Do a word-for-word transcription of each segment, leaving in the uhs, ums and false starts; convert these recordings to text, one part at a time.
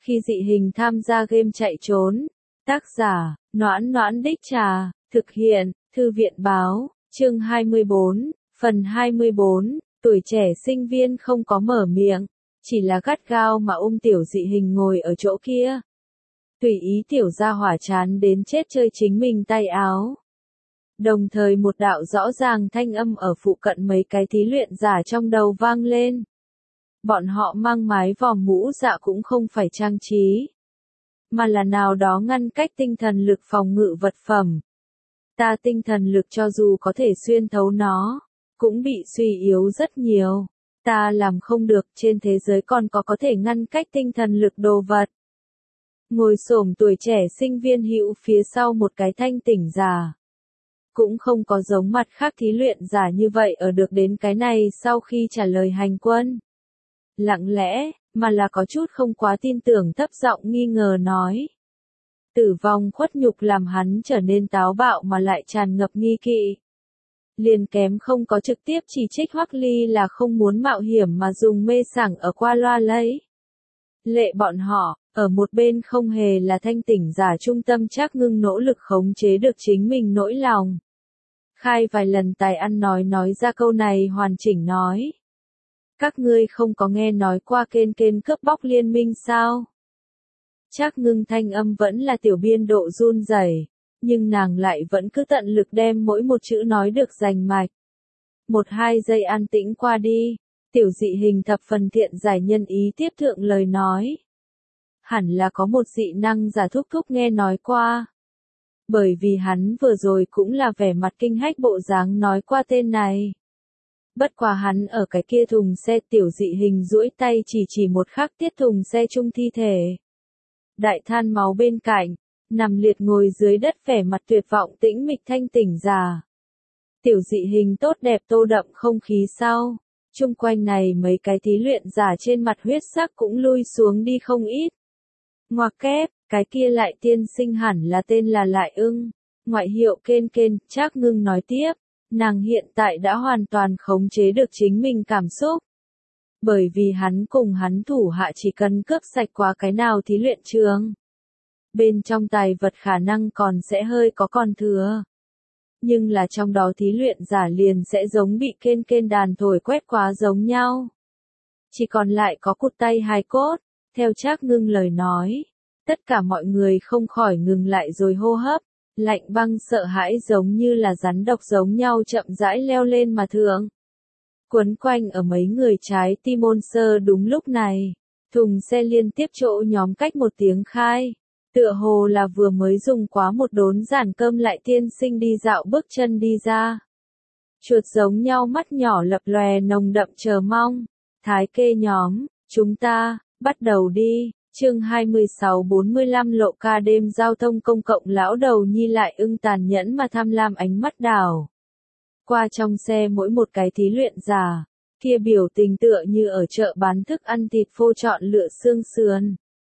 Khi dị hình tham gia game chạy trốn. Tác giả, Noãn Noãn Đích Trà, thực hiện, Thư viện báo, chương hai mươi bốn, phần hai mươi bốn, tuổi trẻ sinh viên không có mở miệng, chỉ là gắt gao mà ôm tiểu dị hình ngồi ở chỗ kia. Tùy ý tiểu gia hỏa chán đến chết chơi chính mình tay áo. Đồng thời một đạo rõ ràng thanh âm ở phụ cận mấy cái thí luyện giả trong đầu vang lên. Bọn họ mang mái vòm mũ dạ cũng không phải trang trí, mà là nào đó ngăn cách tinh thần lực phòng ngự vật phẩm. Ta tinh thần lực cho dù có thể xuyên thấu nó, cũng bị suy yếu rất nhiều. Ta làm không được, trên thế giới còn có có thể ngăn cách tinh thần lực đồ vật. Ngồi xổm tuổi trẻ sinh viên hữu phía sau một cái thanh tỉnh già. Cũng không có giống mặt khác thí luyện giả như vậy ở được đến cái này sau khi trả lời hành quân. Lặng lẽ, mà là có chút không quá tin tưởng thấp giọng nghi ngờ nói. Tử vong khuất nhục làm hắn trở nên táo bạo mà lại tràn ngập nghi kỵ. Liền kém không có trực tiếp chỉ trích Hoắc Ly là không muốn mạo hiểm mà dùng mê sảng ở qua loa lấy. Lệ bọn họ, ở một bên không hề là thanh tỉnh giả trung tâm Trác Ngưng nỗ lực khống chế được chính mình nỗi lòng. Khai vài lần tài ăn nói nói ra câu này hoàn chỉnh nói. Các ngươi không có nghe nói qua kên kên cướp bóc liên minh sao? Trác Ngưng thanh âm vẫn là tiểu biên độ run rẩy, nhưng nàng lại vẫn cứ tận lực đem mỗi một chữ nói được rành mạch. Một hai giây an tĩnh qua đi, tiểu dị hình thập phần thiện giải nhân ý tiếp thượng lời nói. Hẳn là có một dị năng giả thúc thúc nghe nói qua. Bởi vì hắn vừa rồi cũng là vẻ mặt kinh hách bộ dáng nói qua tên này. Bất quá hắn ở cái kia thùng xe tiểu dị hình duỗi tay chỉ chỉ một khắc tiết thùng xe chung thi thể. Đại than máu bên cạnh, nằm liệt ngồi dưới đất vẻ mặt tuyệt vọng tĩnh mịch thanh tỉnh già. Tiểu dị hình tốt đẹp tô đậm không khí sau, chung quanh này mấy cái thí luyện giả trên mặt huyết sắc cũng lui xuống đi không ít. Ngoặc kép, cái kia lại tiên sinh hẳn là tên là Lại Ưng, ngoại hiệu Kên Kên, Trác Ngưng nói tiếp, nàng hiện tại đã hoàn toàn khống chế được chính mình cảm xúc. Bởi vì hắn cùng hắn thủ hạ chỉ cần cướp sạch qua cái nào thí luyện trường. Bên trong tài vật khả năng còn sẽ hơi có còn thừa. Nhưng là trong đó thí luyện giả liền sẽ giống bị Kên Kên đàn thổi quét quá giống nhau. Chỉ còn lại có cụt tay hài cốt, theo Trác Ngưng lời nói. Tất cả mọi người không khỏi ngừng lại rồi hô hấp, lạnh băng sợ hãi giống như là rắn độc giống nhau chậm rãi leo lên mà thượng. Quấn quanh ở mấy người trái tim ôn sơ đúng lúc này, thùng xe liên tiếp chỗ nhóm cách một tiếng khai, tựa hồ là vừa mới dùng quá một đốn giản cơm lại tiên sinh đi dạo bước chân đi ra. Chuột giống nhau mắt nhỏ lập lòe nồng đậm chờ mong, thái kê nhóm, chúng ta, bắt đầu đi. Chương hai mươi sáu bốn mươi lăm lộ ca đêm giao thông công cộng lão đầu nhi Lại Ưng tàn nhẫn mà tham lam ánh mắt đảo. Qua trong xe mỗi một cái thí luyện giả, kia biểu tình tựa như ở chợ bán thức ăn thịt phô chọn lựa xương sườn.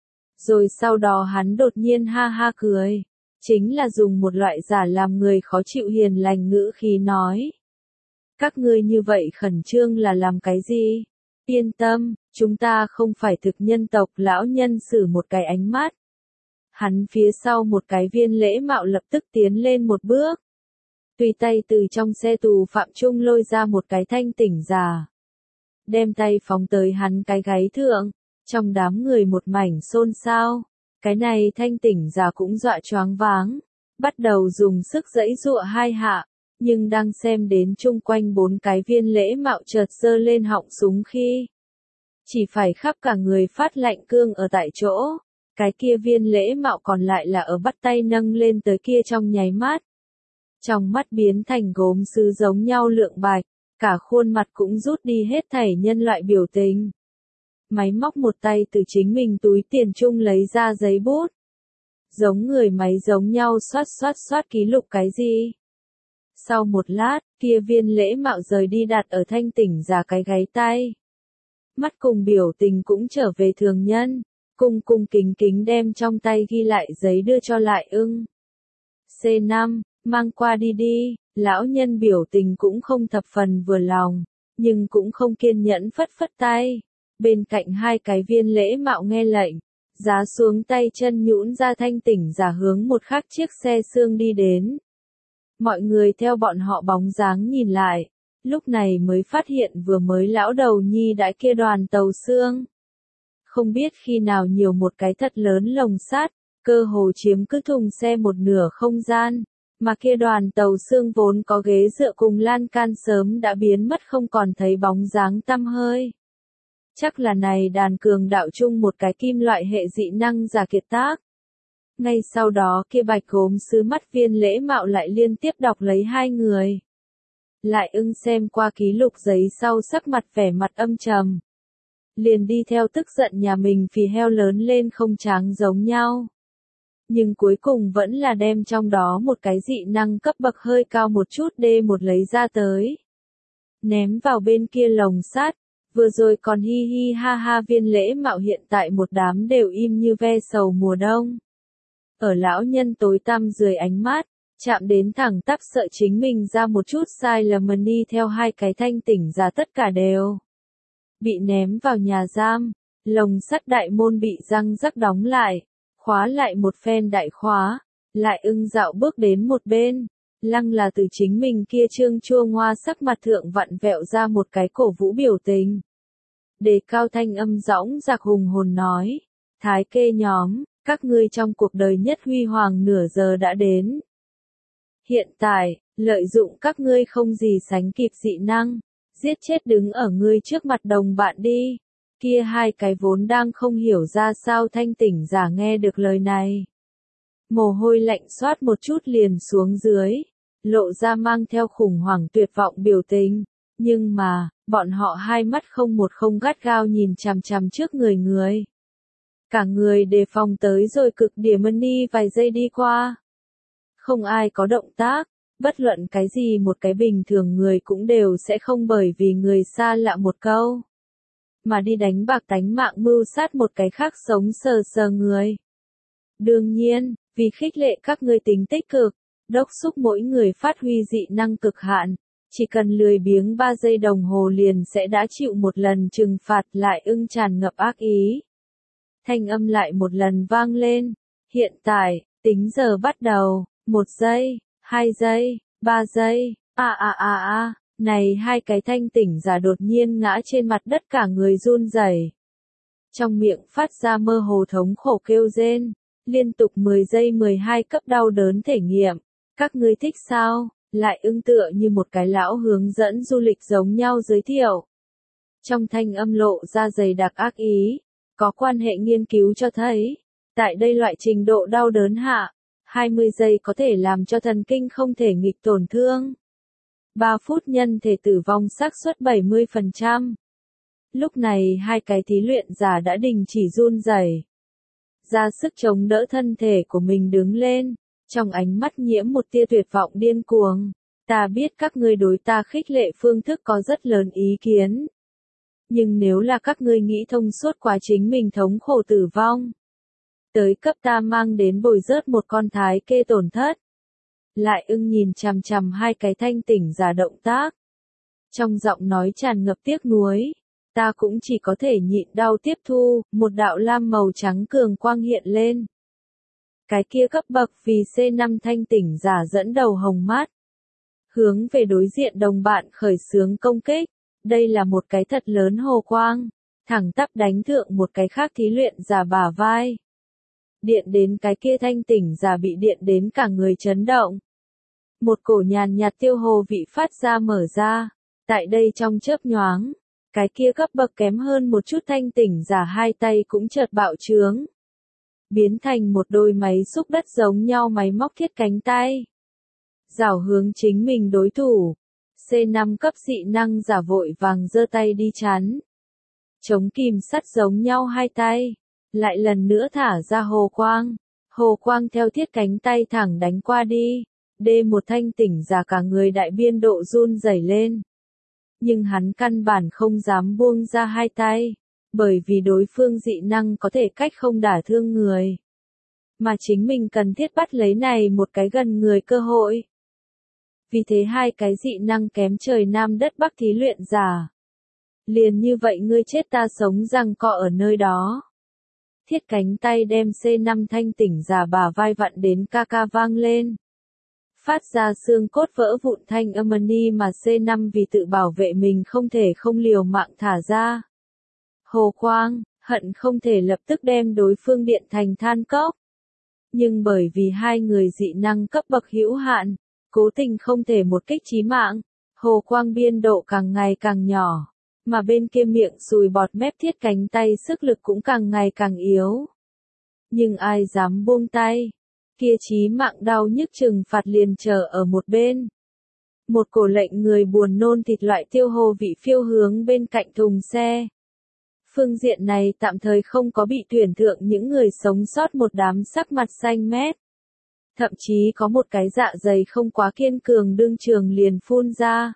Rồi sau đó hắn đột nhiên ha ha cười, chính là dùng một loại giả làm người khó chịu hiền lành ngữ khí nói. Các ngươi như vậy khẩn trương là làm cái gì? Yên tâm, chúng ta không phải thực nhân tộc. Lão nhân sử một cái ánh mắt. Hắn phía sau một cái viên lễ mạo lập tức tiến lên một bước. Tùy tay từ trong xe tù phạm trung lôi ra một cái thanh tỉnh già. Đem tay phóng tới hắn cái gáy thượng, trong đám người một mảnh xôn xao. Cái này thanh tỉnh già cũng dọa choáng váng, bắt đầu dùng sức giãy giụa hai hạ. Nhưng đang xem đến chung quanh bốn cái viên lễ mạo chợt giơ lên họng súng khi chỉ phải khắp cả người phát lạnh cương ở tại chỗ, cái kia viên lễ mạo còn lại là ở bắt tay nâng lên tới kia trong nháy mắt. Trong mắt biến thành gốm sứ giống nhau lượng bạch, cả khuôn mặt cũng rút đi hết thảy nhân loại biểu tình. Máy móc một tay từ chính mình túi tiền chung lấy ra giấy bút. Giống người máy giống nhau xoát xoát xoát ký lục cái gì. Sau một lát, kia viên lễ mạo rời đi đặt ở thanh tỉnh già cái gáy tay. Mắt cùng biểu tình cũng trở về thường nhân, cung cung kính kính đem trong tay ghi lại giấy đưa cho Lại Ưng. C năm, mang qua đi đi, lão nhân biểu tình cũng không thập phần vừa lòng, nhưng cũng không kiên nhẫn phất phất tay. Bên cạnh hai cái viên lễ mạo nghe lệnh, Giá xuống tay chân nhũn ra thanh tỉnh giả hướng một khắc chiếc xe xương đi đến. Mọi người theo bọn họ bóng dáng nhìn lại, lúc này mới phát hiện vừa mới lão đầu nhi đãi kia đoàn tàu xương. Không biết khi nào nhiều một cái thật lớn lồng sắt, cơ hồ chiếm cứ thùng xe một nửa không gian, mà kia đoàn tàu xương vốn có ghế dựa cùng lan can sớm đã biến mất không còn thấy bóng dáng tăm hơi. Chắc là này đàn cường đạo chung một cái kim loại hệ dị năng giả kiệt tác. Ngay sau đó kia bạch gốm sứ mắt viên lễ mạo lại liên tiếp đọc lấy hai người. Lại ưng xem qua ký lục giấy sau sắc mặt vẻ mặt âm trầm. Liền đi theo tức giận nhà mình phì heo lớn lên không tráng giống nhau. Nhưng cuối cùng vẫn là đem trong đó một cái dị năng cấp bậc hơi cao một chút đê một lấy ra tới. Ném vào bên kia lồng sắt. Vừa rồi còn hi hi ha ha viên lễ mạo hiện tại một đám đều im như ve sầu mùa đông. Ở lão nhân tối tăm dưới ánh mắt, chạm đến thẳng tắp sợ chính mình ra một chút sai lầm mà đi theo hai cái thanh tỉnh ra tất cả đều. Bị ném vào nhà giam, lồng sắt đại môn bị răng rắc đóng lại, khóa lại một phen đại khóa, lại ưng dạo bước đến một bên. Lăng là từ chính mình kia trương chua ngoa sắc mặt thượng vặn vẹo ra một cái cổ vũ biểu tình. Đề cao thanh âm dõng dạc hùng hồn nói, thái kê nhóm, các ngươi trong cuộc đời nhất huy hoàng nửa giờ đã đến. Hiện tại, lợi dụng các ngươi không gì sánh kịp dị năng, giết chết đứng ở ngươi trước mặt đồng bạn đi. Kia hai cái vốn đang không hiểu ra sao thanh tỉnh giả nghe được lời này. Mồ hôi lạnh xoát một chút liền xuống dưới, lộ ra mang theo khủng hoảng tuyệt vọng biểu tình, nhưng mà, bọn họ hai mắt không một không gắt gao nhìn chằm chằm trước người người. Cả người đề phòng tới rồi cực điểm đi vài giây đi qua. Không ai có động tác, bất luận cái gì một cái bình thường người cũng đều sẽ không bởi vì người xa lạ một câu. Mà đi đánh bạc tánh mạng mưu sát một cái khác sống sờ sờ người. Đương nhiên, vì khích lệ các ngươi tính tích cực, đốc xúc mỗi người phát huy dị năng cực hạn, chỉ cần lười biếng ba giây đồng hồ liền sẽ đã chịu một lần trừng phạt lại ưng tràn ngập ác ý. Thanh âm lại một lần vang lên, hiện tại, tính giờ bắt đầu, một giây, hai giây, ba giây, a a a a, này hai cái thanh tỉnh giả đột nhiên ngã trên mặt đất cả người run rẩy. Trong miệng phát ra mơ hồ thống khổ kêu rên, liên tục mười giây mười hai cấp đau đớn thể nghiệm. Các ngươi thích sao? Lại ưng tựa như một cái lão hướng dẫn du lịch giống nhau giới thiệu. Trong thanh âm lộ ra dày đặc ác ý, có quan hệ nghiên cứu cho thấy, tại đây loại trình độ đau đớn hạ, hai mươi giây có thể làm cho thần kinh không thể nghịch tổn thương. ba phút nhân thể tử vong xác suất bảy mươi phần trăm. Lúc này hai cái thí luyện giả đã đình chỉ run rẩy, ra sức chống đỡ thân thể của mình đứng lên. Trong ánh mắt nhiễm một tia tuyệt vọng điên cuồng, ta biết các ngươi đối ta khích lệ phương thức có rất lớn ý kiến. Nhưng nếu là các ngươi nghĩ thông suốt quá chính mình thống khổ tử vong, tới cấp ta mang đến bồi rớt một con thái kê tổn thất. Lại ưng nhìn chằm chằm hai cái thanh tỉnh giả động tác. Trong giọng nói tràn ngập tiếc nuối, ta cũng chỉ có thể nhịn đau tiếp thu, một đạo lam màu trắng cường quang hiện lên. Cái kia cấp bậc vì xê năm thanh tỉnh giả dẫn đầu hồng mát. Hướng về đối diện đồng bạn khởi xướng công kích. Đây là một cái thật lớn hồ quang. Thẳng tắp đánh thượng một cái khác thí luyện giả bả vai. Điện đến cái kia thanh tỉnh giả bị điện đến cả người chấn động. Một cổ nhàn nhạt tiêu hồ vị phát ra mở ra. Tại đây trong chớp nhoáng. Cái kia cấp bậc kém hơn một chút thanh tỉnh giả hai tay cũng chợt bạo trướng. Biến thành một đôi máy xúc đất giống nhau máy móc thiết cánh tay. Rảo hướng chính mình đối thủ. xê năm cấp dị năng giả vội vàng giơ tay đi chắn. Chống kìm sắt giống nhau hai tay. Lại lần nữa thả ra hồ quang. Hồ quang theo thiết cánh tay thẳng đánh qua đi. Đê một thanh tỉnh giả cả người đại biên độ run rẩy lên. Nhưng hắn căn bản không dám buông ra hai tay. Bởi vì đối phương dị năng có thể cách không đả thương người. Mà chính mình cần thiết bắt lấy này một cái gần người cơ hội. Vì thế hai cái dị năng kém trời nam đất bắc thí luyện giả. Liền như vậy ngươi chết ta sống rằng cọ ở nơi đó. thiết cánh tay đem xê năm thanh tỉnh giả bả vai vặn đến ca ca vang lên. Phát ra xương cốt vỡ vụn thanh âm ni mà xê năm vì tự bảo vệ mình không thể không liều mạng thả ra. Hồ Quang, hận không thể lập tức đem đối phương điện thành than cốc. Nhưng bởi vì hai người dị năng cấp bậc hữu hạn, cố tình không thể một kích chí mạng, Hồ Quang biên độ càng ngày càng nhỏ, mà bên kia miệng sùi bọt mép thiết cánh tay sức lực cũng càng ngày càng yếu. Nhưng ai dám buông tay, kia chí mạng đau nhức trừng phạt liền chờ ở một bên. Một cổ lệnh người buồn nôn thịt loại tiêu hồ vị phiêu hướng bên cạnh thùng xe. Phương diện này tạm thời không có bị tuyển thượng những người sống sót một đám sắc mặt xanh mét. Thậm chí có một cái dạ dày không quá kiên cường đương trường liền phun ra.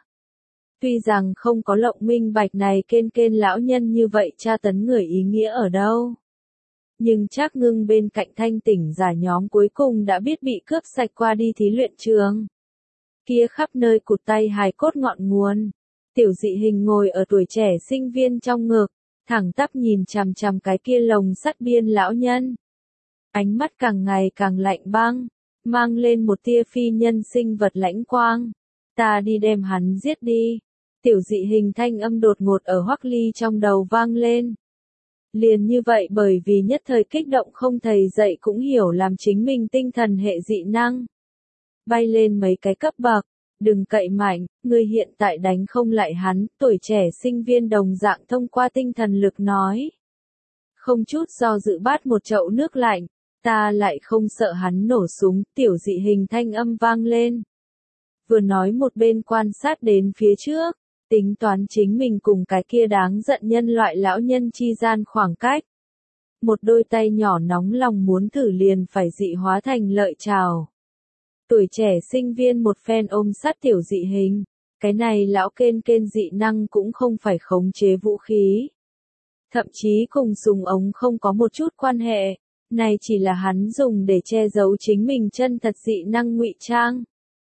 Tuy rằng không có lộng minh bạch này kên kên lão nhân như vậy tra tấn người ý nghĩa ở đâu. Nhưng Trác Ngưng bên cạnh thanh tỉnh giả nhóm cuối cùng đã biết bị cướp sạch qua đi thí luyện trường. Kia khắp nơi cụt tay hài cốt ngọn nguồn. Tiểu dị hình ngồi ở tuổi trẻ sinh viên trong ngực, thẳng tắp nhìn chằm chằm cái kia lồng sắt biên lão nhân. Ánh mắt càng ngày càng lạnh băng, mang lên một tia phi nhân sinh vật lãnh quang. Ta đi đem hắn giết đi. Tiểu dị hình thanh âm đột ngột ở Hoắc Ly trong đầu vang lên. Liền như vậy bởi vì nhất thời kích động không thầy dạy cũng hiểu làm chính mình tinh thần hệ dị năng. Bay lên mấy cái cấp bậc, đừng cậy mạnh, người hiện tại đánh không lại hắn, tuổi trẻ sinh viên đồng dạng thông qua tinh thần lực nói. Không chút do dự bát một chậu nước lạnh, ta lại không sợ hắn nổ súng, tiểu dị hình thanh âm vang lên. Vừa nói một bên quan sát đến phía trước, tính toán chính mình cùng cái kia đáng giận nhân loại lão nhân chi gian khoảng cách. Một đôi tay nhỏ nóng lòng muốn thử liền phải dị hóa thành lợi trào. Tuổi trẻ sinh viên một phen ôm sát tiểu dị hình, cái này lão kên kên dị năng cũng không phải khống chế vũ khí. Thậm chí cùng súng ống không có một chút quan hệ, này chỉ là hắn dùng để che giấu chính mình chân thật dị năng ngụy trang.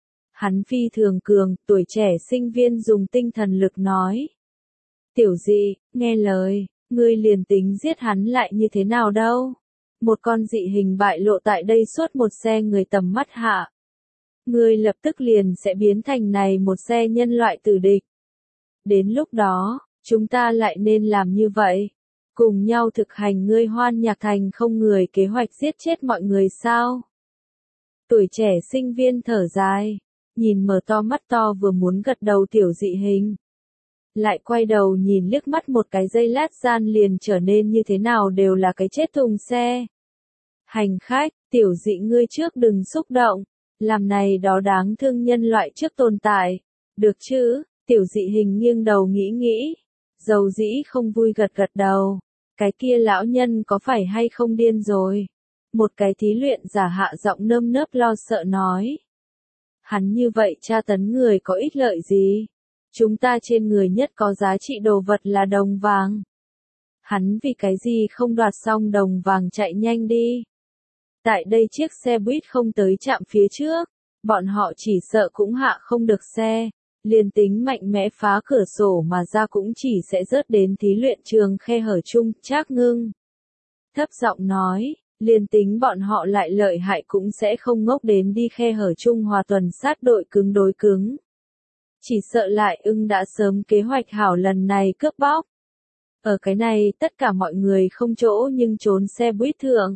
Hắn phi thường cường, tuổi trẻ sinh viên dùng tinh thần lực nói. Tiểu dị, nghe lời, ngươi liền tính giết hắn lại như thế nào đâu. Một con dị hình bại lộ tại đây suốt một xe người tầm mắt hạ. Ngươi lập tức liền sẽ biến thành này một xe nhân loại tử địch. Đến lúc đó, chúng ta lại nên làm như vậy. Cùng nhau thực hành ngươi Hoan Nhạc Thành không người kế hoạch giết chết mọi người sao. Tuổi trẻ sinh viên thở dài. Nhìn mở to mắt to vừa muốn gật đầu tiểu dị hình. Lại quay đầu nhìn liếc mắt một cái giây lát gian liền trở nên như thế nào đều là cái chết thùng xe. Hành khách, tiểu dị ngươi trước đừng xúc động, làm này đó đáng thương nhân loại trước tồn tại. Được chứ, tiểu dị hình nghiêng đầu nghĩ nghĩ, dầu dĩ không vui gật gật đầu. Cái kia lão nhân có phải hay không điên rồi? Một cái thí luyện giả hạ giọng nơm nớp lo sợ nói. Hắn như vậy tra tấn người có ích lợi gì? Chúng ta trên người nhất có giá trị đồ vật là đồng vàng. Hắn vì cái gì không đoạt xong đồng vàng chạy nhanh đi? Tại đây chiếc xe buýt không tới trạm phía trước, bọn họ chỉ sợ cũng hạ không được xe, liền tính mạnh mẽ phá cửa sổ mà ra cũng chỉ sẽ rớt đến thí luyện trường khe hở chung. Trác Ngưng thấp giọng nói. Liên tính bọn họ lại lợi hại cũng sẽ không ngốc đến đi khe hở chung hòa tuần sát đội cứng đối cứng. Chỉ sợ lại ưng đã sớm kế hoạch hảo lần này cướp bóc. Ở cái này tất cả mọi người không chỗ nhưng trốn xe buýt thượng.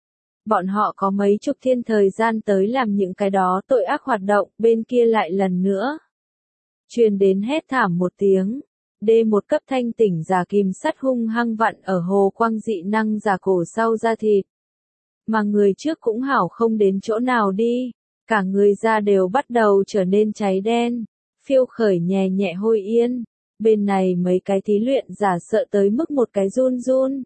Bọn họ có mấy chục thiên thời gian tới làm những cái đó tội ác hoạt động, bên kia lại lần nữa. Truyền đến hét thảm một tiếng. đê một cấp thanh tỉnh giả kìm sắt hung hăng vặn ở Hồ Quang dị năng giả cổ sau da thịt. Mà người trước cũng hảo không đến chỗ nào đi, cả người da đều bắt đầu trở nên cháy đen, phiêu khởi nhẹ nhẹ hôi yên, bên này mấy cái thí luyện giả sợ tới mức một cái run run.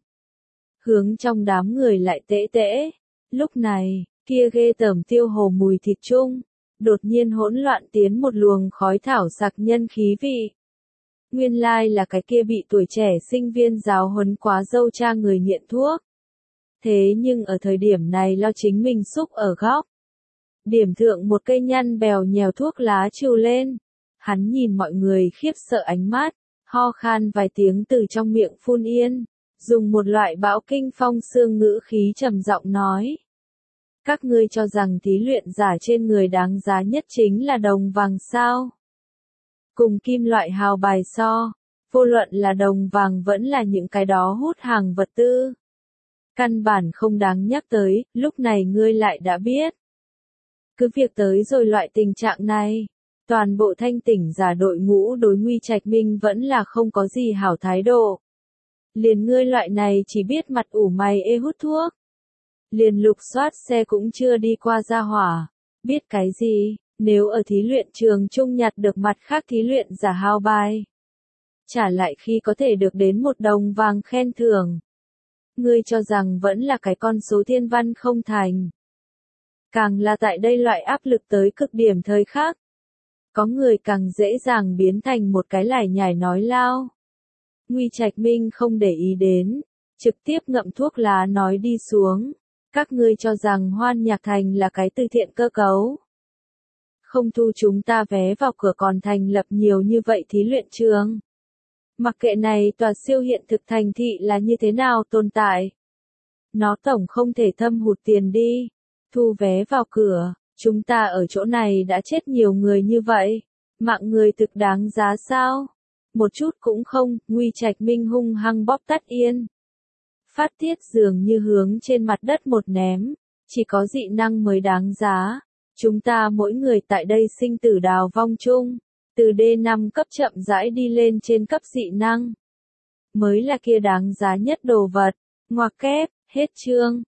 Hướng trong đám người lại tễ tễ, lúc này, kia ghê tởm tiêu hồ mùi thịt chung, đột nhiên hỗn loạn tiến một luồng khói thảo sặc nhân khí vị. Nguyên lai là cái kia bị tuổi trẻ sinh viên giáo huấn quá dâu cha người nghiện thuốc. Thế nhưng ở thời điểm này lo chính mình xúc ở góc. Điểm thượng một cây nhăn bèo nhèo thuốc lá trừ lên. Hắn nhìn mọi người khiếp sợ ánh mắt, ho khan vài tiếng từ trong miệng phun yên. dùng một loại bão kinh phong xương ngữ khí trầm giọng nói. Các ngươi cho rằng thí luyện giả trên người đáng giá nhất chính là đồng vàng sao? Cùng kim loại hào bài so, vô luận là đồng vàng vẫn là những cái đó hút hàng vật tư. Căn bản không đáng nhắc tới, lúc này ngươi lại đã biết. Cứ việc tới rồi loại tình trạng này, toàn bộ thanh tỉnh giả đội ngũ đối Nguy Trạch Minh vẫn là không có gì hảo thái độ. Liền ngươi loại này chỉ biết mặt ủ mày ê hút thuốc. Liền lục soát xe cũng chưa đi qua gia hỏa. Biết cái gì, nếu ở thí luyện trường chung nhặt được mặt khác thí luyện giả hao bài. Trả lại khi có thể được đến một đồng vàng khen thưởng. Ngươi cho rằng vẫn là cái con số thiên văn không thành. Càng là tại đây loại áp lực tới cực điểm thời khắc. Có người càng dễ dàng biến thành một cái lải nhải nói lao. Nguy Trạch Minh không để ý đến, trực tiếp ngậm thuốc lá nói đi xuống. Các ngươi cho rằng Hoan Nhạc Thành là cái từ thiện cơ cấu. Không thu chúng ta vé vào cửa còn thành lập nhiều như vậy thí luyện trường. Mặc kệ này tòa siêu hiện thực thành thị là như thế nào tồn tại. Nó tổng không thể thâm hụt tiền đi. Thu vé vào cửa, chúng ta ở chỗ này đã chết nhiều người như vậy. Mạng người thực đáng giá sao? Một chút cũng không, Nguy Trạch Minh hung hăng bóp tắt yên. Phát tiết dường như hướng trên mặt đất một ném, chỉ có dị năng mới đáng giá. Chúng ta mỗi người tại đây sinh tử đào vong chung, từ D năm cấp chậm rãi đi lên trên cấp dị năng. Mới là kia đáng giá nhất đồ vật, ngoặc kép, hết chương.